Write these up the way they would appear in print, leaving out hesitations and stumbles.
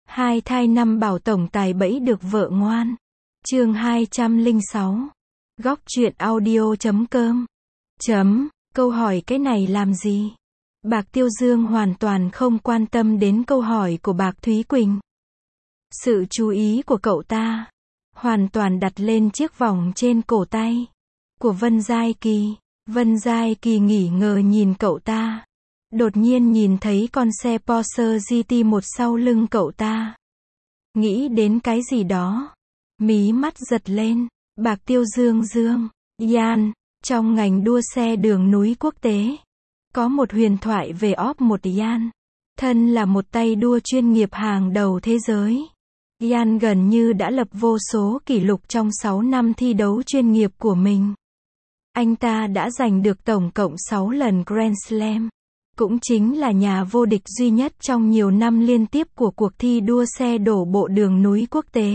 Hai thai năm bảo tổng tài bẫy được vợ ngoan. Chương 206. Góc truyện audio.com. Câu hỏi cái này làm gì? Bạc Tiêu Dương hoàn toàn không quan tâm đến câu hỏi của Bạc Thúy Quỳnh. Sự chú ý của cậu ta hoàn toàn đặt lên chiếc vòng trên cổ tay của Vân Giai Kỳ. Vân Giai Kỳ nghỉ ngờ nhìn cậu ta. Đột nhiên nhìn thấy con xe Porsche GT1 sau lưng cậu ta. Nghĩ đến cái gì đó. Mí mắt giật lên. Bạc Tiêu Dương Yan, trong ngành đua xe đường núi quốc tế, có một huyền thoại về một Yan. Thân là một tay đua chuyên nghiệp hàng đầu thế giới. Yan gần như đã lập vô số kỷ lục trong 6 năm thi đấu chuyên nghiệp của mình. Anh ta đã giành được tổng cộng 6 lần Grand Slam. Cũng chính là nhà vô địch duy nhất trong nhiều năm liên tiếp của cuộc thi đua xe đổ bộ đường núi quốc tế.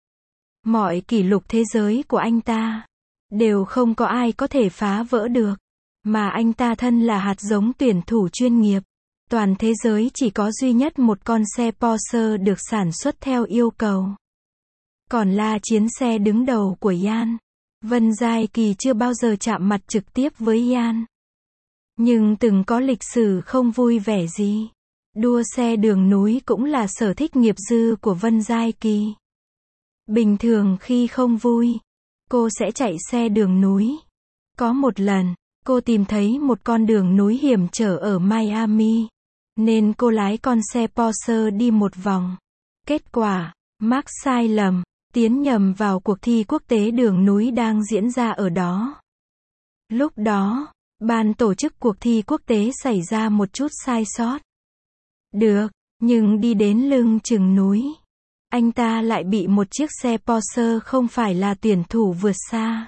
Mọi kỷ lục thế giới của anh ta đều không có ai có thể phá vỡ được. Mà anh ta thân là hạt giống tuyển thủ chuyên nghiệp. Toàn thế giới chỉ có duy nhất một con xe Porsche được sản xuất theo yêu cầu. Còn là chiến xe đứng đầu của Yan. Vân Giai Kỳ chưa bao giờ chạm mặt trực tiếp với Yan. Nhưng từng có lịch sử không vui vẻ gì. Đua xe đường núi cũng là sở thích nghiệp dư của Vân Giai Kỳ. Bình thường khi không vui, cô sẽ chạy xe đường núi. Có một lần, cô tìm thấy một con đường núi hiểm trở ở Miami. Nên cô lái con xe Porsche đi một vòng. Kết quả, mắc sai lầm, tiến nhầm vào cuộc thi quốc tế đường núi đang diễn ra ở đó. Lúc đó, ban tổ chức cuộc thi quốc tế xảy ra một chút sai sót. Được, nhưng đi đến lưng chừng núi, anh ta lại bị một chiếc xe Porsche không phải là tuyển thủ vượt xa.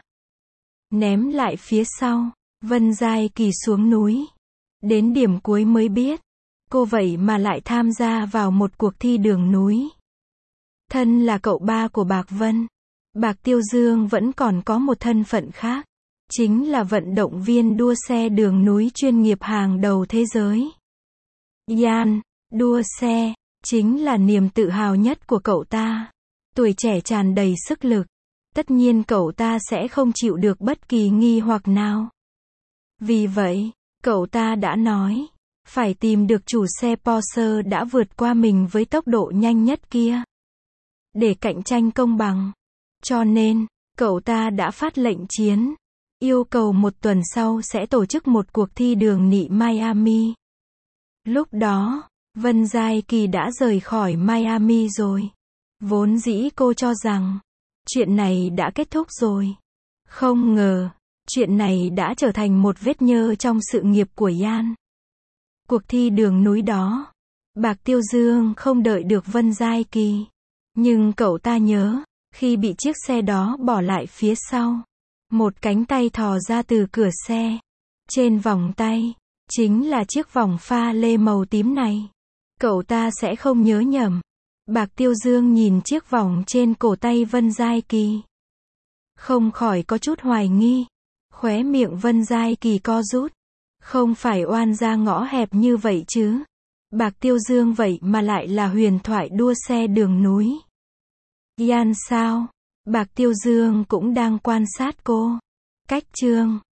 Ném lại phía sau. Vân Giai Kỳ xuống núi. Đến điểm cuối mới biết, cô vậy mà lại tham gia vào một cuộc thi đường núi. Thân là cậu ba của Bạc Vân, Bạc Tiêu Dương vẫn còn có một thân phận khác. Chính là vận động viên đua xe đường núi chuyên nghiệp hàng đầu thế giới. Yan, đua xe, chính là niềm tự hào nhất của cậu ta. Tuổi trẻ tràn đầy sức lực. Tất nhiên cậu ta sẽ không chịu được bất kỳ nghi hoặc nào. Vì vậy, cậu ta đã nói, phải tìm được chủ xe Porsche đã vượt qua mình với tốc độ nhanh nhất kia. Để cạnh tranh công bằng. Cho nên, cậu ta đã phát lệnh chiến. Yêu cầu một tuần sau sẽ tổ chức một cuộc thi đường nị Miami. Lúc đó, Vân Giai Kỳ đã rời khỏi Miami rồi. Vốn dĩ cô cho rằng, chuyện này đã kết thúc rồi. Không ngờ, chuyện này đã trở thành một vết nhơ trong sự nghiệp của Yan. Cuộc thi đường núi đó, Bạc Tiêu Dương không đợi được Vân Giai Kỳ. Nhưng cậu ta nhớ, khi bị chiếc xe đó bỏ lại phía sau, một cánh tay thò ra từ cửa xe. Trên vòng tay, chính là chiếc vòng pha lê màu tím này. Cậu ta sẽ không nhớ nhầm. Bạc Tiêu Dương nhìn chiếc vòng trên cổ tay Vân Giai Kỳ. Không khỏi có chút hoài nghi. Khóe miệng Vân Giai Kỳ co rút. Không phải oan ra ngõ hẹp như vậy chứ. Bạc Tiêu Dương vậy mà lại là huyền thoại đua xe đường núi. Yan sao? Bạc Tiêu Dương cũng đang quan sát cô. Cách chương